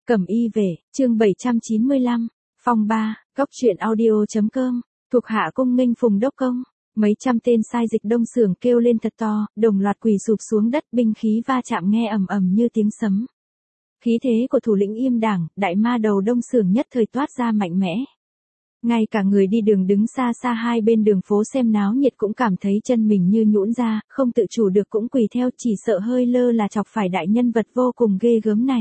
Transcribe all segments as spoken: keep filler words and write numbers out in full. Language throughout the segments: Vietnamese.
Cẩm y về, chương bảy trăm chín mươi lăm, phong ba, góc truyện audio.com, thuộc hạ cung nghênh Phùng Đốc Công, mấy trăm tên sai dịch đông xưởng kêu lên thật to, đồng loạt quỳ sụp xuống đất, binh khí va chạm nghe ầm ầm như tiếng sấm. Khí thế của thủ lĩnh Im Đảng, đại ma đầu đông xưởng nhất thời toát ra mạnh mẽ. Ngay cả người đi đường đứng xa xa hai bên đường phố xem náo nhiệt cũng cảm thấy chân mình như nhũn ra, không tự chủ được cũng quỳ theo, chỉ sợ hơi lơ là chọc phải đại nhân vật vô cùng ghê gớm này.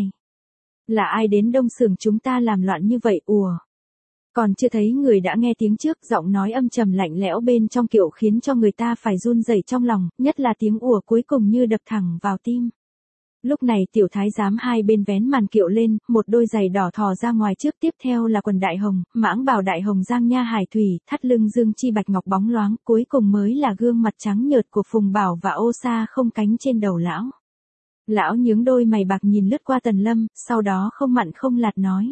Là ai đến đông xưởng chúng ta làm loạn như vậy ùa? Còn chưa thấy người đã nghe tiếng trước, giọng nói âm trầm lạnh lẽo bên trong kiệu khiến cho người ta phải run rẩy trong lòng, nhất là tiếng ùa cuối cùng như đập thẳng vào tim. Lúc này tiểu thái giám hai bên vén màn kiệu lên, một đôi giày đỏ thò ra ngoài trước, tiếp theo là quần đại hồng, mãng bào đại hồng giang nha hải thủy, thắt lưng dương chi bạch ngọc bóng loáng, cuối cùng mới là gương mặt trắng nhợt của Phùng Bảo và ô sa không cánh trên đầu lão. Lão nhướng đôi mày bạc nhìn lướt qua Tần Lâm, sau đó không mặn không lạt nói.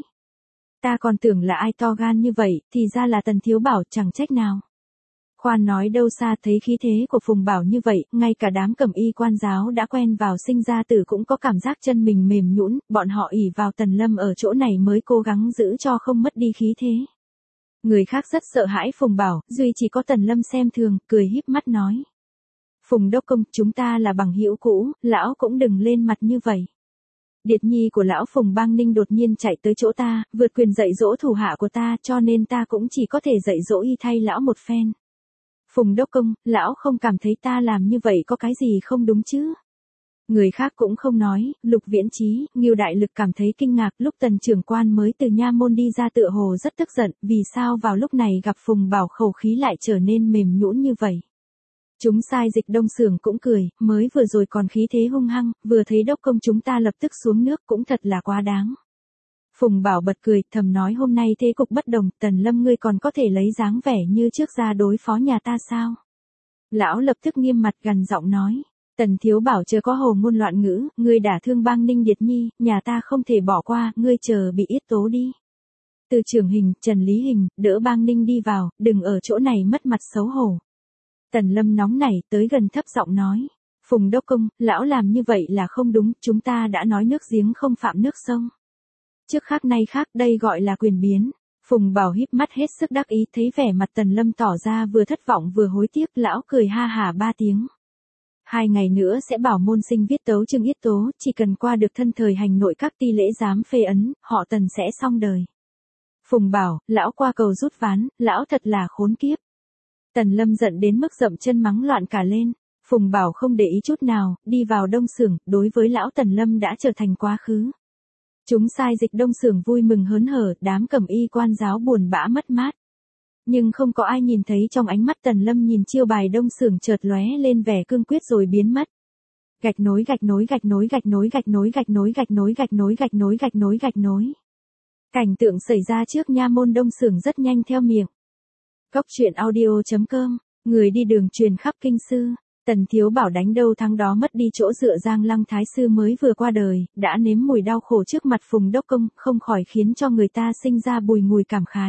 Ta còn tưởng là ai to gan như vậy, thì ra là Tần Thiếu Bảo, chẳng trách nào. Khoan nói đâu xa, thấy khí thế của Phùng Bảo như vậy, ngay cả đám cẩm y quan giáo đã quen vào sinh ra tử cũng có cảm giác chân mình mềm nhũn, bọn họ ỷ vào Tần Lâm ở chỗ này mới cố gắng giữ cho không mất đi khí thế. Người khác rất sợ hãi Phùng Bảo, duy chỉ có Tần Lâm xem thường, cười híp mắt nói. Phùng Đốc Công, chúng ta là bằng hữu cũ, lão cũng đừng lên mặt như vậy. Điệt nhi của lão Phùng Bang Ninh đột nhiên chạy tới chỗ ta, vượt quyền dạy dỗ thủ hạ của ta, cho nên ta cũng chỉ có thể dạy dỗ y thay lão một phen. Phùng Đốc Công, lão không cảm thấy ta làm như vậy có cái gì không đúng chứ? Người khác cũng không nói, Lục Viễn Chí, Ngưu Đại Lực cảm thấy kinh ngạc, lúc Tần trưởng quan mới từ nha môn đi ra tựa hồ rất tức giận, vì sao vào lúc này gặp Phùng Bảo khẩu khí lại trở nên mềm nhũn như vậy. Chúng sai dịch đông xưởng cũng cười, mới vừa rồi còn khí thế hung hăng, vừa thấy Đốc Công chúng ta lập tức xuống nước cũng thật là quá đáng. Phùng Bảo bật cười, thầm nói hôm nay thế cục bất đồng, Tần Lâm ngươi còn có thể lấy dáng vẻ như trước ra đối phó nhà ta sao? Lão lập tức nghiêm mặt gằn giọng nói, Tần Thiếu Bảo chớ có hồ ngôn loạn ngữ, ngươi đả thương Bang Ninh Điệt Nhi, nhà ta không thể bỏ qua, ngươi chờ bị yết tố đi. Từ Trưởng Hình, Trần Lý Hình, đỡ Bang Ninh đi vào, đừng ở chỗ này mất mặt xấu hổ. Tần Lâm nóng nảy tới gần thấp giọng nói, Phùng Đốc Công, lão làm như vậy là không đúng, chúng ta đã nói nước giếng không phạm nước sông. Trước khác nay khác, đây gọi là quyền biến. Phùng Bảo híp mắt hết sức đắc ý, thấy vẻ mặt Tần Lâm tỏ ra vừa thất vọng vừa hối tiếc, lão cười ha hả ba tiếng. Hai ngày nữa sẽ bảo môn sinh viết tấu chương yết tố, chỉ cần qua được thân thời hành nội các ti lễ giám phê ấn, họ Tần sẽ xong đời. Phùng Bảo, lão qua cầu rút ván, lão thật là khốn kiếp. Tần Lâm giận đến mức dậm chân mắng loạn cả lên. Phùng Bảo không để ý chút nào, đi vào đông xưởng, đối với lão Tần Lâm đã trở thành quá khứ. Chúng sai dịch đông xưởng vui mừng hớn hở, đám cẩm y quan giáo buồn bã mất mát. Nhưng không có ai nhìn thấy trong ánh mắt Tần Lâm nhìn chiêu bài đông xưởng chợt lóe lên vẻ cương quyết rồi biến mất. Gạch nối gạch nối gạch nối gạch nối gạch nối gạch nối gạch nối gạch nối gạch nối gạch nối gạch nối. Cảnh tượng xảy ra trước nha môn đông xưởng rất nhanh theo miệng. Góc truyện audio.com, người đi đường truyền khắp kinh sư. Tần Thiếu Bảo đánh đâu thắng đó mất đi chỗ dựa, Giang Lăng Thái Sư mới vừa qua đời, đã nếm mùi đau khổ trước mặt Phùng Đốc Công, không khỏi khiến cho người ta sinh ra bùi ngùi cảm khái.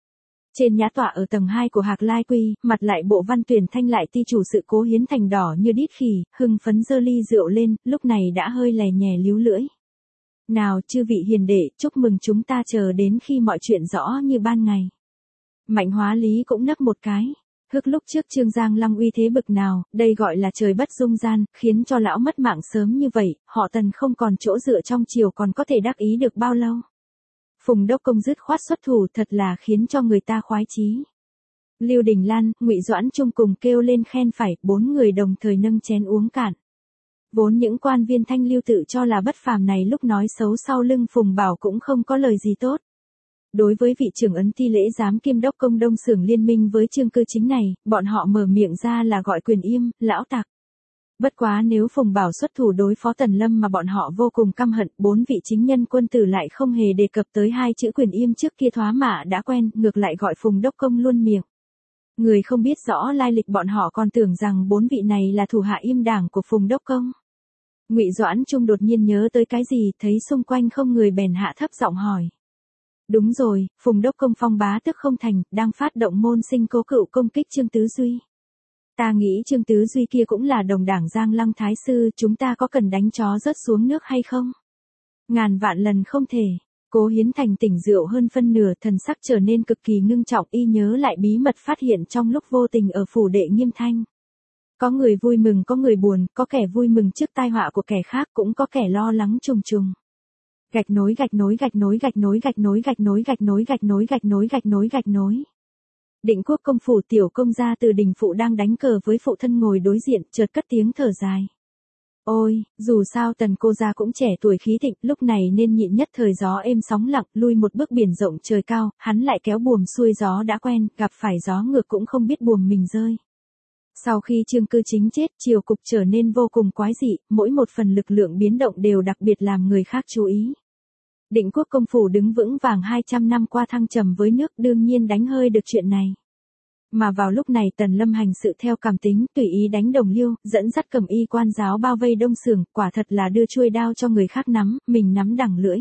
Trên nhã tọa ở tầng hai của Hạc Lai Quy, mặt lại bộ Văn Tuyển Thanh lại ti chủ sự Cố Hiến Thành đỏ như đít khỉ, hưng phấn giơ ly rượu lên, lúc này đã hơi lè nhè líu lưỡi. Nào chư vị hiền đệ, chúc mừng chúng ta chờ đến khi mọi chuyện rõ như ban ngày. Mạnh Hóa Lý cũng nấc một cái. Hức lúc trước Trương Giang Lăng uy thế bực nào, đây gọi là trời bất dung gian, khiến cho lão mất mạng sớm như vậy, họ Tần không còn chỗ dựa trong triều còn có thể đắc ý được bao lâu. Phùng Đốc Công dứt khoát xuất thủ thật là khiến cho người ta khoái chí. Lưu Đình Lan, Ngụy Doãn Trung cùng kêu lên khen phải, bốn người đồng thời nâng chén uống cạn. Vốn những quan viên Thanh Lưu tự cho là bất phàm này lúc nói xấu sau lưng Phùng Bảo cũng không có lời gì tốt. Đối với vị trưởng ấn ti lễ giám kiêm đốc công đông xưởng liên minh với Trương Cư Chính này, bọn họ mở miệng ra là gọi quyền im, lão tặc. Bất quá nếu Phùng Bảo xuất thủ đối phó Tần Lâm mà bọn họ vô cùng căm hận, bốn vị chính nhân quân tử lại không hề đề cập tới hai chữ quyền im trước kia thoá mạ đã quen, ngược lại gọi Phùng đốc công luôn miệng. Người không biết rõ lai lịch bọn họ còn tưởng rằng bốn vị này là thủ hạ Im Đảng của Phùng đốc công. Ngụy Doãn Trung đột nhiên nhớ tới cái gì, thấy xung quanh không người bèn hạ thấp giọng hỏi. Đúng rồi, Phùng Đốc Công phong bá tức không thành, đang phát động môn sinh cố cựu công kích Trương Tứ Duy. Ta nghĩ Trương Tứ Duy kia cũng là đồng đảng Giang Lăng Thái Sư, chúng ta có cần đánh chó rớt xuống nước hay không? Ngàn vạn lần không thể. Cố Hiến Thành tỉnh rượu hơn phân nửa, thần sắc trở nên cực kỳ ngưng trọng, y nhớ lại bí mật phát hiện trong lúc vô tình ở phủ đệ Nghiêm Thanh. Có người vui mừng có người buồn, có kẻ vui mừng trước tai họa của kẻ khác, cũng có kẻ lo lắng trùng trùng. Gạch nối gạch nối gạch nối gạch nối gạch nối gạch nối gạch nối gạch nối gạch nối gạch nối gạch nối. Định Quốc công phủ tiểu công gia Từ Đình phụ đang đánh cờ với phụ thân ngồi đối diện, chợt cất tiếng thở dài. Ôi, dù sao Tần cô gia cũng trẻ tuổi khí thịnh, lúc này nên nhịn nhất thời gió êm sóng lặng, lui một bước biển rộng trời cao, hắn lại kéo buồm xuôi gió đã quen, gặp phải gió ngược cũng không biết buồm mình rơi. Sau khi Trương Cư Chính chết, triều cục trở nên vô cùng quái dị, mỗi một phần lực lượng biến động đều đặc biệt làm người khác chú ý. Định Quốc công phủ đứng vững vàng hai trăm năm qua thăng trầm với nước, đương nhiên đánh hơi được chuyện này. Mà vào lúc này Tần Lâm hành sự theo cảm tính, tùy ý đánh đồng liêu, dẫn dắt cầm y quan giáo bao vây Đông Sưởng, quả thật là đưa chuôi đao cho người khác nắm, mình nắm đằng lưỡi.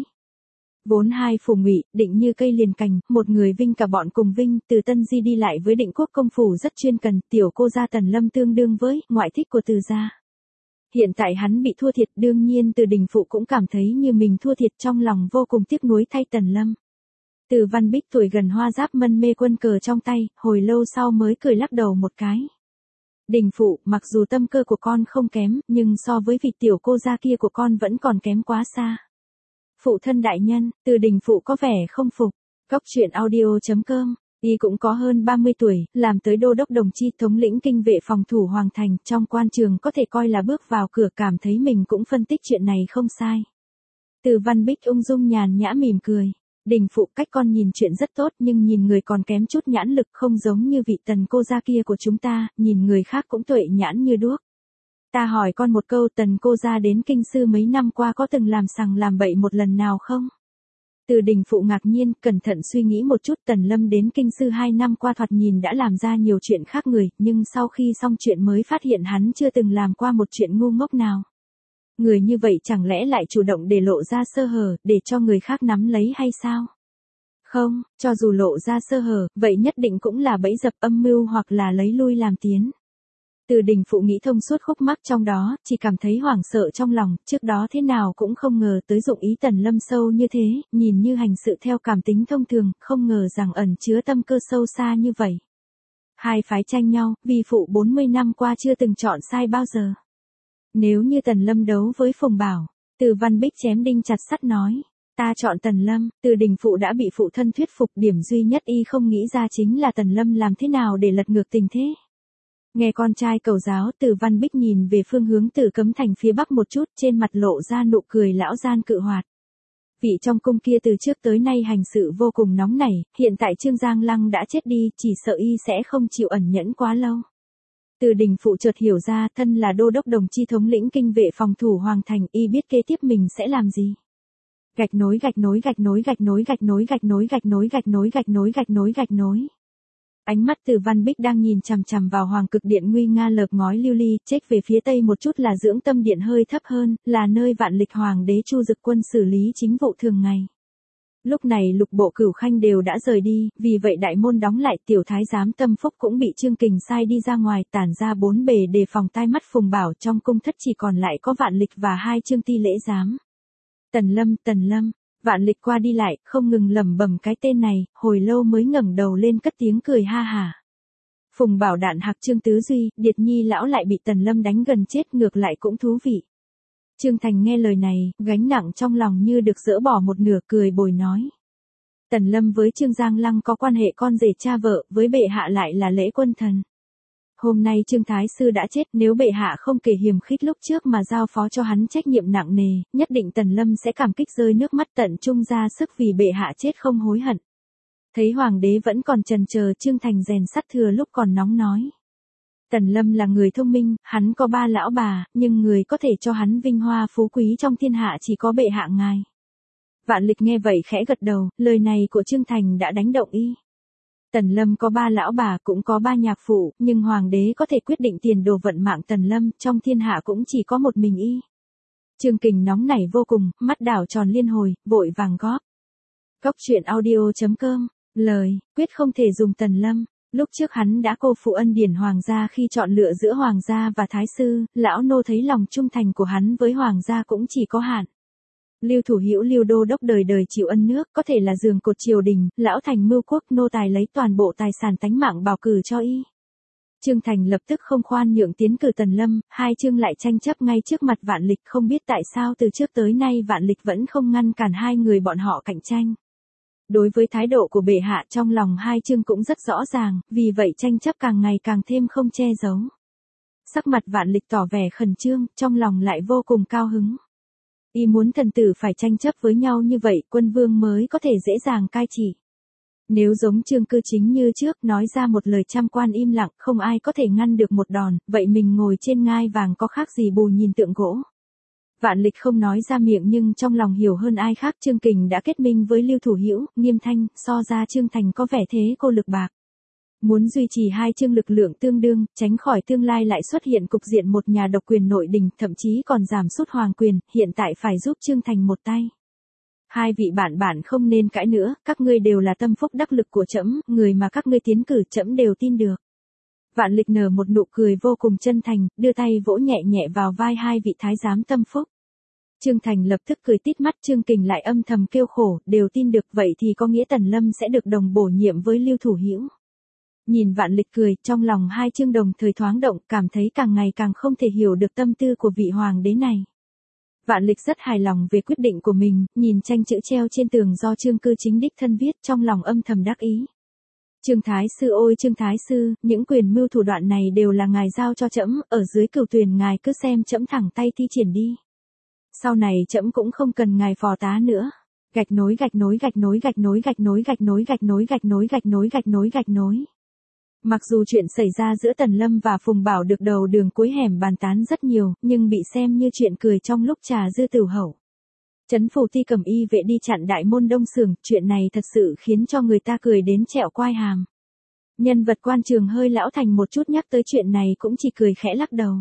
Vốn hai phủ Ngụy, Định như cây liền cành, một người vinh cả bọn cùng vinh, từ Tân Di đi lại với Định Quốc công phủ rất chuyên cần, tiểu cô gia Tần Lâm tương đương với ngoại thích của Từ gia. Hiện tại hắn bị thua thiệt, đương nhiên Từ Đình phụ cũng cảm thấy như mình thua thiệt, trong lòng vô cùng tiếc nuối thay Tần Lâm. Từ Văn Bích tuổi gần hoa giáp mân mê quân cờ trong tay, hồi lâu sau mới cười lắc đầu một cái. Đình phụ, mặc dù tâm cơ của con không kém, nhưng so với vị tiểu cô gia kia của con vẫn còn kém quá xa. Phụ thân đại nhân, Từ Đình phụ có vẻ không phục. Cóc truyện audio chấm com. Y cũng có hơn ba mươi tuổi, làm tới đô đốc đồng chi, thống lĩnh kinh vệ phòng thủ Hoàng Thành, trong quan trường có thể coi là bước vào cửa, cảm thấy mình cũng phân tích chuyện này không sai. Từ Văn Bích ung dung nhàn nhã mỉm cười. Đình phụ, cách con nhìn chuyện rất tốt, nhưng nhìn người còn kém chút nhãn lực, không giống như vị Tần cô gia kia của chúng ta, nhìn người khác cũng tuệ nhãn như đuốc. Ta hỏi con một câu, Tần cô gia đến kinh sư mấy năm qua có từng làm sằng làm bậy một lần nào không? Từ Đình phụ ngạc nhiên, cẩn thận suy nghĩ một chút, Tần Lâm đến kinh sư hai năm qua thoạt nhìn đã làm ra nhiều chuyện khác người, nhưng sau khi xong chuyện mới phát hiện hắn chưa từng làm qua một chuyện ngu ngốc nào. Người như vậy chẳng lẽ lại chủ động để lộ ra sơ hở, để cho người khác nắm lấy hay sao? Không, cho dù lộ ra sơ hở, vậy nhất định cũng là bẫy dập âm mưu hoặc là lấy lui làm tiến. Từ Đình phụ nghĩ thông suốt khúc mắc trong đó, chỉ cảm thấy hoảng sợ trong lòng, trước đó thế nào cũng không ngờ tới dụng ý Tần Lâm sâu như thế, nhìn như hành sự theo cảm tính thông thường, không ngờ rằng ẩn chứa tâm cơ sâu xa như vậy. Hai phái tranh nhau, vì phụ bốn mươi năm qua chưa từng chọn sai bao giờ. Nếu như Tần Lâm đấu với Phùng Bảo, Từ Văn Bích chém đinh chặt sắt nói, ta chọn Tần Lâm. Từ Đình phụ đã bị phụ thân thuyết phục, điểm duy nhất y không nghĩ ra chính là Tần Lâm làm thế nào để lật ngược tình thế. Nghe con trai cầu giáo, Từ Văn Bích nhìn về phương hướng Tử Cấm Thành phía bắc một chút, trên mặt lộ ra nụ cười lão gian cự hoạt. Vị trong cung kia từ trước tới nay hành sự vô cùng nóng nảy, hiện tại Trương Giang Lăng đã chết đi, chỉ sợ y sẽ không chịu ẩn nhẫn quá lâu. Từ Đình phụ chợt hiểu ra, thân là đô đốc đồng chi thống lĩnh kinh vệ phòng thủ Hoàng Thành, y biết kế tiếp mình sẽ làm gì. Gạch nối gạch nối gạch nối gạch nối gạch nối gạch nối gạch nối gạch nối gạch nối gạch nối gạch nối. Ánh mắt Từ Văn Bích đang nhìn chằm chằm vào Hoàng Cực Điện nguy nga lợp ngói lưu ly, chếch về phía tây một chút là Dưỡng Tâm Điện hơi thấp hơn, là nơi vạn lịch Hoàng đế Chu Dực Quân xử lý chính vụ thường ngày. Lúc này lục bộ cửu khanh đều đã rời đi, vì vậy đại môn đóng lại, tiểu thái giám Tâm Phúc cũng bị Trương Kình sai đi ra ngoài, tản ra bốn bề đề phòng tai mắt Phùng Bảo, trong cung thất chỉ còn lại có Vạn Lịch và hai Trương Ti lễ giám. Tần Lâm, Tần Lâm, Vạn Lịch qua đi lại, không ngừng lẩm bẩm cái tên này, hồi lâu mới ngẩng đầu lên cất tiếng cười ha hả. Phùng Bảo đạn hạc Trương Tứ Duy, Điệt Nhi lão lại bị Tần Lâm đánh gần chết, ngược lại cũng thú vị. Trương Thành nghe lời này, gánh nặng trong lòng như được dỡ bỏ một nửa, cười bồi nói. Tần Lâm với Trương Giang Lăng có quan hệ con rể cha vợ, với bệ hạ lại là lễ quân thần. Hôm nay Trương Thái Sư đã chết, nếu bệ hạ không kể hiềm khích lúc trước mà giao phó cho hắn trách nhiệm nặng nề, nhất định Tần Lâm sẽ cảm kích rơi nước mắt tận trung ra sức vì bệ hạ chết không hối hận. Thấy Hoàng đế vẫn còn chần chờ, Trương Thành rèn sắt thừa lúc còn nóng nói. Tần Lâm là người thông minh, hắn có ba lão bà, nhưng người có thể cho hắn vinh hoa phú quý trong thiên hạ chỉ có bệ hạ ngài. Vạn Lịch nghe vậy khẽ gật đầu, lời này của Trương Thành đã đánh động y. Tần Lâm có ba lão bà, cũng có ba nhạc phụ, nhưng Hoàng đế có thể quyết định tiền đồ vận mạng Tần Lâm, trong thiên hạ cũng chỉ có một mình y. Trương Kình nóng nảy vô cùng, mắt đảo tròn liên hồi, vội vàng góp. Cóc truyện audio chấm com, lời, quyết không thể dùng Tần Lâm. Lúc trước hắn đã cô phụ ân điển Hoàng gia khi chọn lựa giữa Hoàng gia và Thái Sư, lão nô thấy lòng trung thành của hắn với Hoàng gia cũng chỉ có hạn. Lưu Thủ Hữu Lưu Đô đốc đời đời chịu ân nước, có thể là giường cột triều đình, lão thành mưu quốc, nô tài lấy toàn bộ tài sản tánh mạng bảo cử cho y. Trương Thành lập tức không khoan nhượng tiến cử Tần Lâm, hai chương lại tranh chấp ngay trước mặt Vạn Lịch, không biết tại sao từ trước tới nay Vạn Lịch vẫn không ngăn cản hai người bọn họ cạnh tranh. Đối với thái độ của bệ hạ trong lòng hai chương cũng rất rõ ràng, vì vậy tranh chấp càng ngày càng thêm không che giấu. Sắc mặt Vạn Lịch tỏ vẻ khẩn trương, trong lòng lại vô cùng cao hứng. Y muốn thần tử phải tranh chấp với nhau như vậy, quân vương mới có thể dễ dàng cai trị. Nếu giống Trương Cư Chính như trước nói ra một lời trăm quan im lặng, không ai có thể ngăn được một đòn, vậy mình ngồi trên ngai vàng có khác gì bù nhìn tượng gỗ. Vạn Lịch không nói ra miệng nhưng trong lòng hiểu hơn ai khác, Trương Kình đã kết minh với Lưu Thủ Hữu, Nghiêm Thanh, so ra Trương Thành có vẻ thế cô lực bạc. Muốn duy trì hai chương lực lượng tương đương, tránh khỏi tương lai lại xuất hiện cục diện một nhà độc quyền nội đình, thậm chí còn giảm sút hoàng quyền, hiện tại phải giúp Trương Thành một tay. Hai vị bạn bạn không nên cãi nữa, các ngươi đều là tâm phúc đắc lực của trẫm, người mà các ngươi tiến cử trẫm đều tin được. Vạn Lịch nở một nụ cười vô cùng chân thành, đưa tay vỗ nhẹ nhẹ vào vai hai vị thái giám tâm phúc. Trương Thành lập tức cười tít mắt, Trương Kình lại âm thầm kêu khổ, đều tin được, vậy thì có nghĩa Tần Lâm sẽ được đồng bổ nhiệm với Lưu Thủ Hữu. Nhìn Vạn Lịch cười, trong lòng hai chương đồng thời thoáng động, cảm thấy càng ngày càng không thể hiểu được tâm tư của vị hoàng đế này. Vạn Lịch rất hài lòng về quyết định của mình, nhìn tranh chữ treo trên tường do Trương Cư Chính đích thân viết, trong lòng âm thầm đắc ý. Trương Thái Sư ôi Trương Thái Sư, những quyền mưu thủ đoạn này đều là ngài giao cho trẫm, ở dưới cửu tuyền ngài cứ xem trẫm thẳng tay thi triển đi. Sau này trẫm cũng không cần ngài phò tá nữa. Gạch nối gạch nối gạch nối gạch nối gạch nối gạch nối gạch nối gạch nối gạch nối gạch nối gạch nối. Mặc dù chuyện xảy ra giữa Tần Lâm và Phùng Bảo được đầu đường cuối hẻm bàn tán rất nhiều, nhưng bị xem như chuyện cười trong lúc trà dư tửu hậu. Trấn phủ ti cầm y vệ đi chặn đại môn Đông Xưởng, chuyện này thật sự khiến cho người ta cười đến trẹo quai hàm. Nhân vật quan trường hơi lão thành một chút nhắc tới chuyện này cũng chỉ cười khẽ lắc đầu.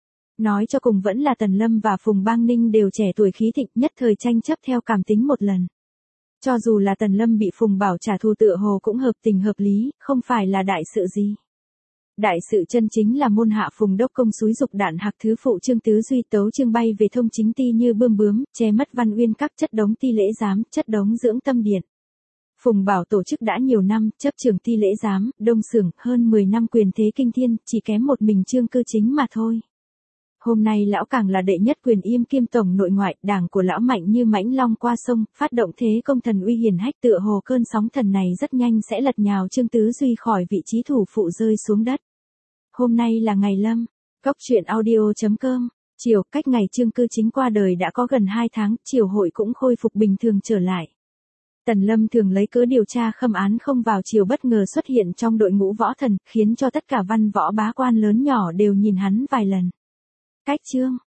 Nói cho cùng vẫn là Tần Lâm và Phùng Bang Ninh đều trẻ tuổi khí thịnh, nhất thời tranh chấp theo cảm tính một lần. Cho dù là Tần Lâm bị Phùng Bảo trả thù tựa hồ cũng hợp tình hợp lý, không phải là đại sự gì. Đại sự chân chính là môn hạ Phùng Đốc Công xúi dục Đạn Hạc thứ phụ Trương Tứ Duy tấu chương bay về thông chính ti như bươm bướm, che mất Văn Uyên các chất đống ti lễ giám, chất đống dưỡng tâm điện. Phùng Bảo tổ chức đã nhiều năm, chấp trường ti lễ giám, Đông Xưởng, hơn mười năm quyền thế kinh thiên, chỉ kém một mình Trương Cư Chính mà thôi. Hôm nay lão càng là đệ nhất quyền yêm kiêm tổng nội ngoại, đảng của lão mạnh như mãnh long qua sông, phát động thế công thần uy hiển hách, tựa hồ cơn sóng thần này rất nhanh sẽ lật nhào Trương Tứ Duy khỏi vị trí thủ phụ rơi xuống đất. Hôm nay là ngày lâm, góc truyện audio chấm com, chiều, cách ngày Trương Cư Chính qua đời đã có gần hai tháng, triều hội cũng khôi phục bình thường trở lại. Tần Lâm thường lấy cớ điều tra khâm án không vào triều bất ngờ xuất hiện trong đội ngũ võ thần, khiến cho tất cả văn võ bá quan lớn nhỏ đều nhìn hắn vài lần. Cách chương